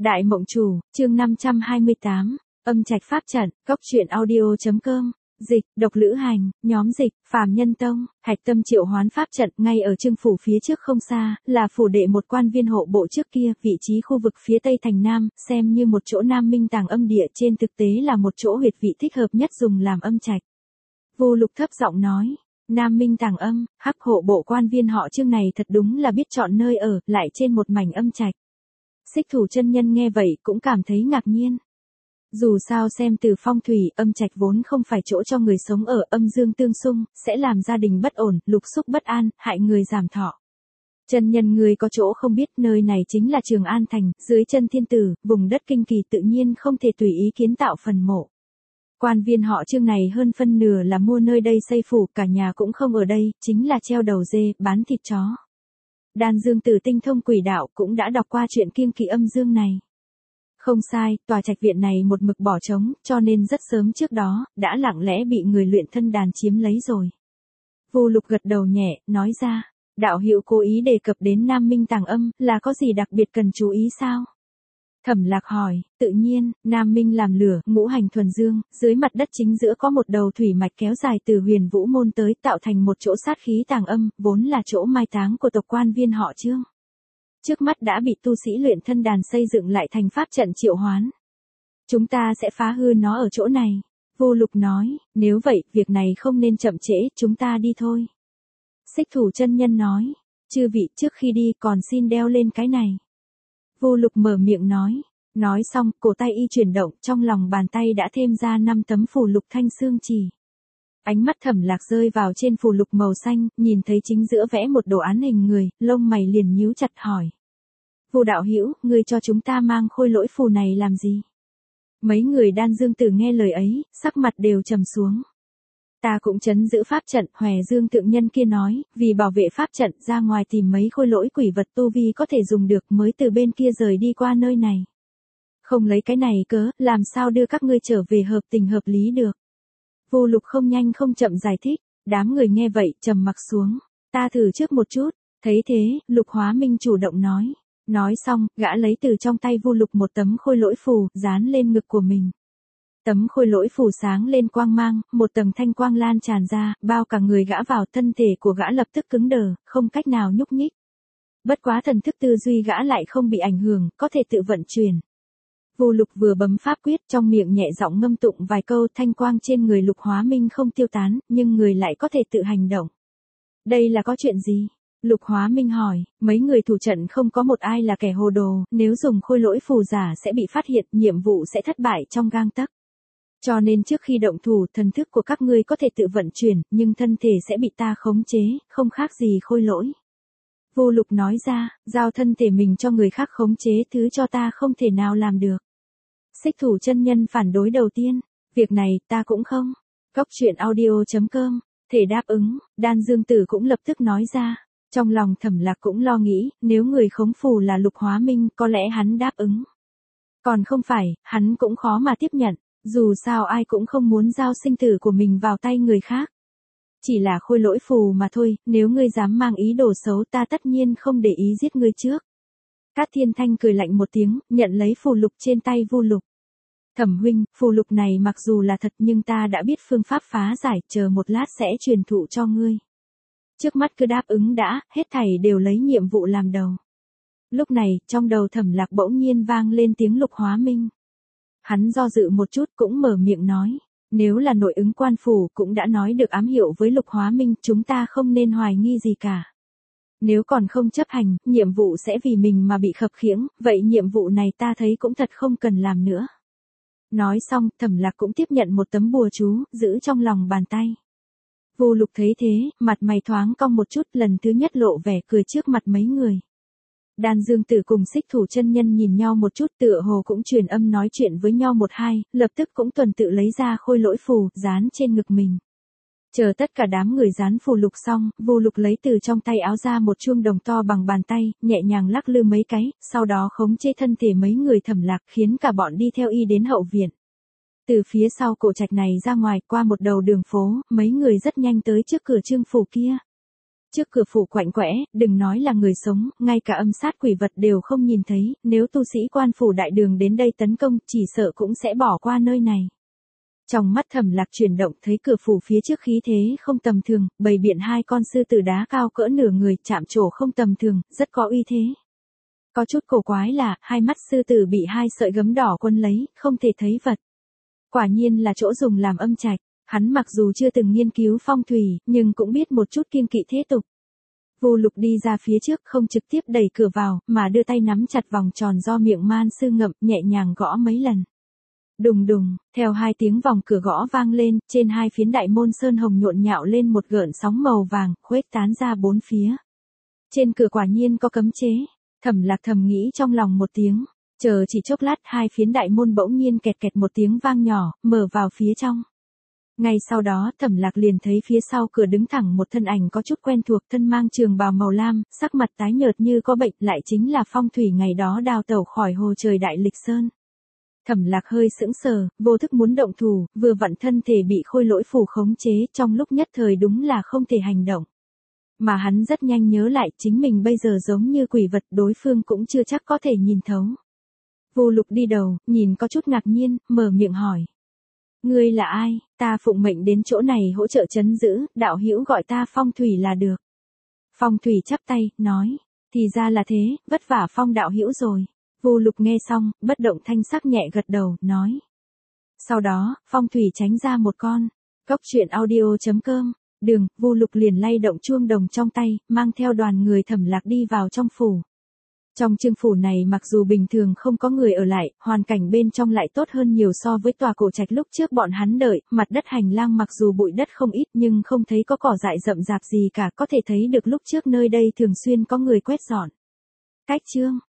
Đại Mộng Chủ, chương 528, âm trạch pháp trận, góc truyện audio.com, dịch, độc lữ hành, nhóm dịch, phàm nhân tông, hạch tâm triệu hoán pháp trận, ngay ở Trương phủ phía trước không xa, là phủ đệ một quan viên hộ bộ trước kia, vị trí khu vực phía tây thành Nam, xem như một chỗ Nam Minh tàng âm địa, trên thực tế là một chỗ huyệt vị thích hợp nhất dùng làm âm trạch. Vô Lục thấp giọng nói, Nam Minh tàng âm, hắc hộ bộ quan viên họ Trương này thật đúng là biết chọn nơi ở, lại trên một mảnh âm trạch. Xích Thủ chân nhân nghe vậy cũng cảm thấy ngạc nhiên. Dù sao xem từ phong thủy, âm trạch vốn không phải chỗ cho người sống ở, âm dương tương xung, sẽ làm gia đình bất ổn, lục xúc bất an, hại người giảm thọ. Chân nhân người có chỗ không biết, nơi này chính là Trường An Thành, dưới chân thiên tử, vùng đất kinh kỳ, tự nhiên không thể tùy ý kiến tạo phần mộ. Quan viên họ Trương này hơn phân nửa là mua nơi đây xây phủ, cả nhà cũng không ở đây, chính là treo đầu dê, bán thịt chó. Đan Dương Tử tinh thông quỷ đạo cũng đã đọc qua chuyện kiêng kỵ âm dương này. Không sai, tòa trạch viện này một mực bỏ trống, cho nên rất sớm trước đó, đã lặng lẽ bị người luyện thân đàn chiếm lấy rồi. Vô Lục gật đầu nhẹ, nói ra, đạo hữu cố ý đề cập đến Nam Minh tàng âm, là có gì đặc biệt cần chú ý sao? Thẩm Lạc hỏi, tự nhiên, Nam Minh làm lửa, ngũ hành thuần dương, dưới mặt đất chính giữa có một đầu thủy mạch kéo dài từ Huyền Vũ môn tới, tạo thành một chỗ sát khí tàng âm, vốn là chỗ mai táng của tộc quan viên họ Trương. Trước mắt đã bị tu sĩ luyện thân đàn xây dựng lại thành pháp trận triệu hoán. Chúng ta sẽ phá hư nó ở chỗ này. Vô Lục nói, nếu vậy, việc này không nên chậm trễ, chúng ta đi thôi. Xích Thủ chân nhân nói, chư vị, trước khi đi còn xin đeo lên cái này. Vô Lục mở miệng nói xong, cổ tay y chuyển động, trong lòng bàn tay đã thêm ra 5 tấm phù lục thanh xương chỉ. Ánh mắt Thẩm Lạc rơi vào trên phù lục màu xanh, nhìn thấy chính giữa vẽ một đồ án hình người, lông mày liền nhíu chặt hỏi. Vô đạo hữu, ngươi cho chúng ta mang khôi lỗi phù này làm gì? Mấy người Đan Dương Tử nghe lời ấy, sắc mặt đều trầm xuống. Ta cũng trấn giữ pháp trận, Hòe Dương thượng nhân kia nói, vì bảo vệ pháp trận ra ngoài tìm mấy khôi lỗi quỷ vật tu vi có thể dùng được mới từ bên kia rời đi qua nơi này. Không lấy cái này cớ, làm sao đưa các ngươi trở về hợp tình hợp lý được. Vô Lục không nhanh không chậm giải thích, đám người nghe vậy trầm mặc xuống, ta thử trước một chút, thấy thế, Lục Hóa Minh chủ động nói. Nói xong, gã lấy từ trong tay Vô Lục một tấm khôi lỗi phù, dán lên ngực của mình. Tấm khôi lỗi phù sáng lên quang mang, một tầng thanh quang lan tràn ra, bao cả người gã vào, thân thể của gã lập tức cứng đờ, không cách nào nhúc nhích. Bất quá thần thức tư duy gã lại không bị ảnh hưởng, có thể tự vận chuyển. Vô Lục vừa bấm pháp quyết, trong miệng nhẹ giọng ngâm tụng vài câu, thanh quang trên người Lục Hóa Minh không tiêu tán, nhưng người lại có thể tự hành động. Đây là có chuyện gì? Lục Hóa Minh hỏi, mấy người thủ trận không có một ai là kẻ hồ đồ, nếu dùng khôi lỗi phù giả sẽ bị phát hiện, nhiệm vụ sẽ thất bại trong gang tấc. Cho nên trước khi động thủ, thần thức của các ngươi có thể tự vận chuyển, nhưng thân thể sẽ bị ta khống chế, không khác gì khôi lỗi. Vô Lục nói ra, giao thân thể mình cho người khác khống chế thứ cho ta không thể nào làm được. Xích Thủ chân nhân phản đối đầu tiên, việc này ta cũng không. Góc truyện audio.com, thể đáp ứng, Đan Dương Tử cũng lập tức nói ra. Trong lòng Thẩm Lạc cũng lo nghĩ, nếu người khống phù là Lục Hóa Minh, có lẽ hắn đáp ứng. Còn không phải, hắn cũng khó mà tiếp nhận, dù sao ai cũng không muốn giao sinh tử của mình vào tay người khác. Chỉ là khôi lỗi phù mà thôi, nếu ngươi dám mang ý đồ xấu ta tất nhiên không để ý giết ngươi trước. Cát Thiên Thanh cười lạnh một tiếng, nhận lấy phù lục trên tay Vô Lục. Thẩm huynh, phù lục này mặc dù là thật nhưng ta đã biết phương pháp phá giải, chờ một lát sẽ truyền thụ cho ngươi. Trước mắt cứ đáp ứng đã, hết thảy đều lấy nhiệm vụ làm đầu. Lúc này, trong đầu Thẩm Lạc bỗng nhiên vang lên tiếng Lục Hóa Minh. Hắn do dự một chút cũng mở miệng nói, nếu là nội ứng quan phủ cũng đã nói được ám hiệu với Lục Hóa Minh, chúng ta không nên hoài nghi gì cả. Nếu còn không chấp hành, nhiệm vụ sẽ vì mình mà bị khập khiễng, vậy nhiệm vụ này ta thấy cũng thật không cần làm nữa. Nói xong, Thẩm Lạc cũng tiếp nhận một tấm bùa chú, giữ trong lòng bàn tay. Vô Lục thấy thế, mặt mày thoáng cong một chút, lần thứ nhất lộ vẻ cười trước mặt mấy người. Đan Dương Tử cùng Xích Thủ chân nhân nhìn nhau một chút, tựa hồ cũng truyền âm nói chuyện với nhau một hai, lập tức cũng tuần tự lấy ra khôi lỗi phù, dán trên ngực mình. Chờ tất cả đám người dán phù lục xong, Vô Lục lấy từ trong tay áo ra một chuông đồng to bằng bàn tay, nhẹ nhàng lắc lư mấy cái, sau đó khống chế thân thể mấy người Thẩm Lạc, khiến cả bọn đi theo y đến hậu viện. Từ phía sau cổ trạch này ra ngoài, qua một đầu đường phố, mấy người rất nhanh tới trước cửa Trương phủ kia. Trước cửa phủ quạnh quẽ, đừng nói là người sống, ngay cả âm sát quỷ vật đều không nhìn thấy, nếu tu sĩ quan phủ đại đường đến đây tấn công, chỉ sợ cũng sẽ bỏ qua nơi này. Trong mắt Thẩm Lạc chuyển động, thấy cửa phủ phía trước khí thế không tầm thường, bày biện hai con sư tử đá cao cỡ nửa người, chạm trổ không tầm thường, rất có uy thế. Có chút cổ quái là, hai mắt sư tử bị hai sợi gấm đỏ quấn lấy, không thể thấy vật. Quả nhiên là chỗ dùng làm âm trạch. Hắn mặc dù chưa từng nghiên cứu phong thủy, nhưng cũng biết một chút kiêng kỵ thế tục. Vô Lục đi ra phía trước, không trực tiếp đẩy cửa vào, mà đưa tay nắm chặt vòng tròn do miệng man sư ngậm, nhẹ nhàng gõ mấy lần. Đùng đùng, theo hai tiếng vòng cửa gõ vang lên, trên hai phiến đại môn sơn hồng nhộn nhạo lên một gợn sóng màu vàng, khuếch tán ra bốn phía. Trên cửa quả nhiên có cấm chế. Thẩm Lạc thầm nghĩ trong lòng một tiếng. Chờ chỉ chốc lát, hai phiến đại môn bỗng nhiên kẹt kẹt một tiếng vang nhỏ, mở vào phía trong. Ngay sau đó, Thẩm Lạc liền thấy phía sau cửa đứng thẳng một thân ảnh có chút quen thuộc, thân mang trường bào màu lam, sắc mặt tái nhợt như có bệnh, lại chính là Phong Thủy ngày đó đào tẩu khỏi hồ trời Đại Lịch Sơn. Thẩm Lạc hơi sững sờ, vô thức muốn động thủ, vừa vặn thân thể bị khôi lỗi phù khống chế, trong lúc nhất thời đúng là không thể hành động. Mà hắn rất nhanh nhớ lại, chính mình bây giờ giống như quỷ vật, đối phương cũng chưa chắc có thể nhìn thấu. Vô Lục đi đầu, nhìn có chút ngạc nhiên, mở miệng hỏi. Ngươi là ai? Ta phụng mệnh đến chỗ này hỗ trợ trấn giữ, đạo hữu gọi ta Phong Thủy là được. Phong Thủy chắp tay, nói. Thì ra là thế, vất vả Phong đạo hữu rồi. Vô Lục nghe xong, bất động thanh sắc nhẹ gật đầu, nói. Sau đó, Phong Thủy tránh ra một con. Cốc truyện audio.com. Đường, Vô Lục liền lay động chuông đồng trong tay, mang theo đoàn người Thẩm Lạc đi vào trong phủ. Trong chương phủ này mặc dù bình thường không có người ở lại, hoàn cảnh bên trong lại tốt hơn nhiều so với tòa cổ trạch lúc trước bọn hắn đợi, mặt đất hành lang mặc dù bụi đất không ít nhưng không thấy có cỏ dại rậm rạp gì cả, có thể thấy được lúc trước nơi đây thường xuyên có người quét dọn. Cách chương